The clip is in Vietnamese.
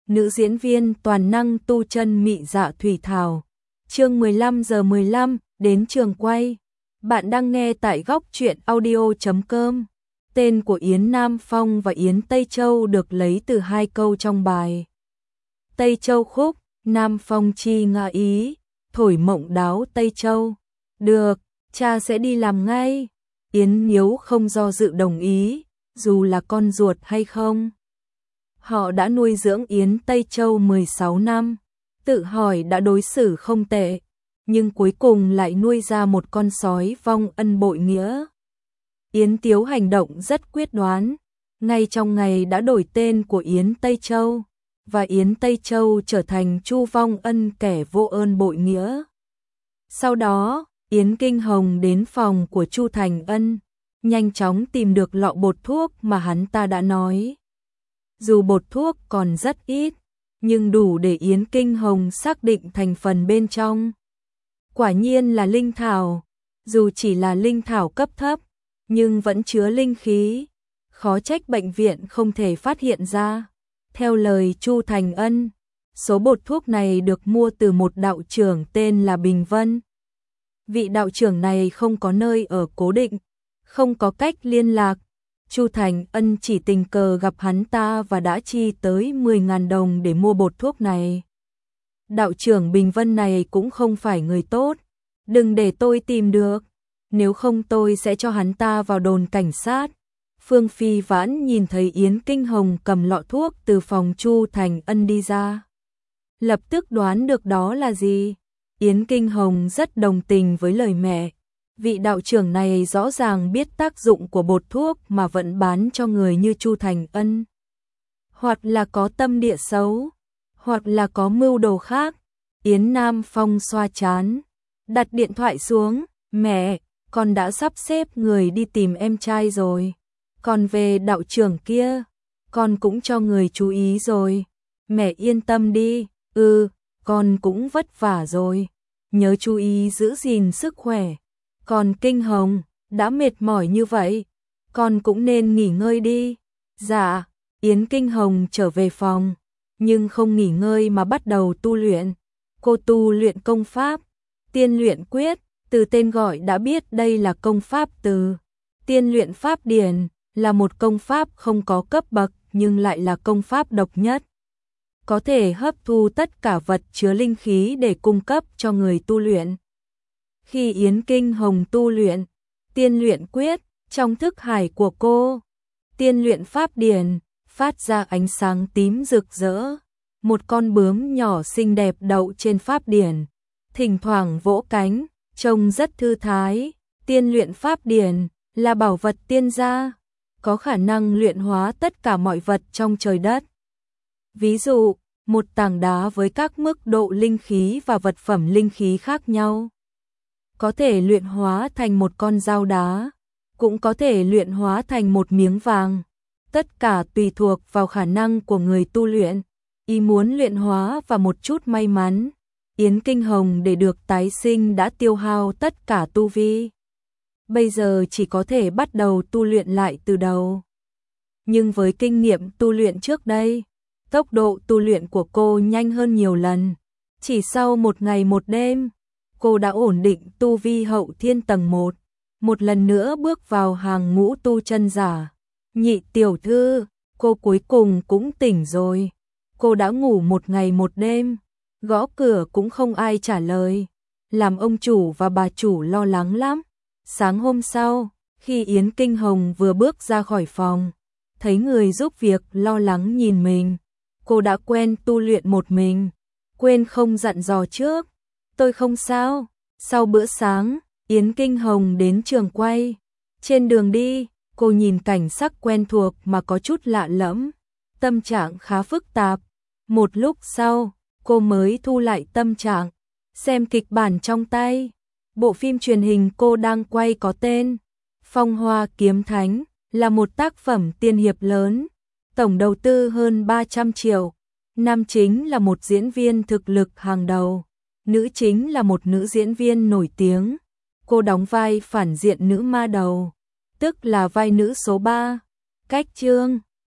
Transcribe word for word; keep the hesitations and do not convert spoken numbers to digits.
nữ diễn viên toàn năng tu chân mị dạ thủy thảo. Chương mười lăm giờ mười lăm, đến trường quay. Bạn đang nghe tại góc truyện audio chấm com. Tên của Yến Nam Phong và Yến Tây Châu được lấy từ hai câu trong bài. Tây Châu khúc, Nam Phong chi ngạ ý, thổi mộng đáo Tây Châu. Được, cha sẽ đi làm ngay. Yến Nhiếu không do dự đồng ý, dù là con ruột hay không. Họ đã nuôi dưỡng Yến Tây Châu mười sáu năm, tự hỏi đã đối xử không tệ, nhưng cuối cùng lại nuôi ra một con sói vong ân bội nghĩa. Yến Tiếu hành động rất quyết đoán, ngay trong ngày đã đổi tên của Yến Tây Châu, và Yến Tây Châu trở thành Chu Vong Ân kẻ vô ơn bội nghĩa. Sau đó, Yến Kinh Hồng đến phòng của Chu Thành Ân, nhanh chóng tìm được lọ bột thuốc mà hắn ta đã nói. Dù bột thuốc còn rất ít, nhưng đủ để Yến Kinh Hồng xác định thành phần bên trong. Quả nhiên là linh thảo, dù chỉ là linh thảo cấp thấp, nhưng vẫn chứa linh khí, khó trách bệnh viện không thể phát hiện ra. Theo lời Chu Thành Ân, số bột thuốc này được mua từ một đạo trưởng tên là Bình Vân. Vị đạo trưởng này không có nơi ở cố định, không có cách liên lạc. Chu Thành Ân chỉ tình cờ gặp hắn ta và đã chi tới mười nghìn đồng để mua bột thuốc này. Đạo trưởng Bình Vân này cũng không phải người tốt, đừng để tôi tìm được, nếu không tôi sẽ cho hắn ta vào đồn cảnh sát. Phương Phi Vãn nhìn thấy Yến Kinh Hồng cầm lọ thuốc từ phòng Chu Thành Ân đi ra, lập tức đoán được đó là gì. Yến Kinh Hồng rất đồng tình với lời mẹ. Vị đạo trưởng này rõ ràng biết tác dụng của bột thuốc mà vẫn bán cho người như Chu Thành Ân. Hoặc là có tâm địa xấu, hoặc là có mưu đồ khác. Yến Nam Phong xoa trán, đặt điện thoại xuống. Mẹ, con đã sắp xếp người đi tìm em trai rồi. Còn về đạo trưởng kia, con cũng cho người chú ý rồi. Mẹ yên tâm đi. Ừ, con cũng vất vả rồi. Nhớ chú ý giữ gìn sức khỏe. Còn Kinh Hồng, đã mệt mỏi như vậy, con cũng nên nghỉ ngơi đi. Dạ, Yến Kinh Hồng trở về phòng, nhưng không nghỉ ngơi mà bắt đầu tu luyện. Cô tu luyện công pháp, tiên luyện quyết, từ tên gọi đã biết đây là công pháp từ. Tiên luyện pháp điển, là một công pháp không có cấp bậc nhưng lại là công pháp độc nhất. Có thể hấp thu tất cả vật chứa linh khí để cung cấp cho người tu luyện. Khi Yến Kinh Hồng tu luyện tiên luyện quyết, trong thức hải của cô, tiên luyện pháp điển phát ra ánh sáng tím rực rỡ. Một con bướm nhỏ xinh đẹp đậu trên pháp điển, thỉnh thoảng vỗ cánh, trông rất thư thái. Tiên luyện pháp điển là bảo vật tiên gia, có khả năng luyện hóa tất cả mọi vật trong trời đất. Ví dụ, một tảng đá với các mức độ linh khí và vật phẩm linh khí khác nhau, có thể luyện hóa thành một con dao đá, cũng có thể luyện hóa thành một miếng vàng. Tất cả tùy thuộc vào khả năng của người tu luyện, ý muốn luyện hóa và một chút may mắn. Yến Kinh Hồng để được tái sinh đã tiêu hao tất cả tu vi. Bây giờ chỉ có thể bắt đầu tu luyện lại từ đầu. Nhưng với kinh nghiệm tu luyện trước đây, tốc độ tu luyện của cô nhanh hơn nhiều lần. Chỉ sau một ngày một đêm, cô đã ổn định tu vi hậu thiên tầng một, một lần nữa bước vào hàng ngũ tu chân giả. Nhị tiểu thư, cô cuối cùng cũng tỉnh rồi. Cô đã ngủ một ngày một đêm, gõ cửa cũng không ai trả lời, làm ông chủ và bà chủ lo lắng lắm. Sáng hôm sau, khi Yến Kinh Hồng vừa bước ra khỏi phòng, thấy người giúp việc lo lắng nhìn mình. Cô đã quen tu luyện một mình, quên không dặn dò trước. Tôi không sao. Sau bữa sáng, Yến Kinh Hồng đến trường quay. Trên đường đi, cô nhìn cảnh sắc quen thuộc mà có chút lạ lẫm, tâm trạng khá phức tạp. Một lúc sau, cô mới thu lại tâm trạng, xem kịch bản trong tay. Bộ phim truyền hình cô đang quay có tên Phong Hoa Kiếm Thánh, là một tác phẩm tiên hiệp lớn, tổng đầu tư hơn ba trăm triệu. Nam chính là một diễn viên thực lực hàng đầu, nữ chính là một nữ diễn viên nổi tiếng. Cô đóng vai phản diện nữ ma đầu, tức là vai nữ số ba. Cách chương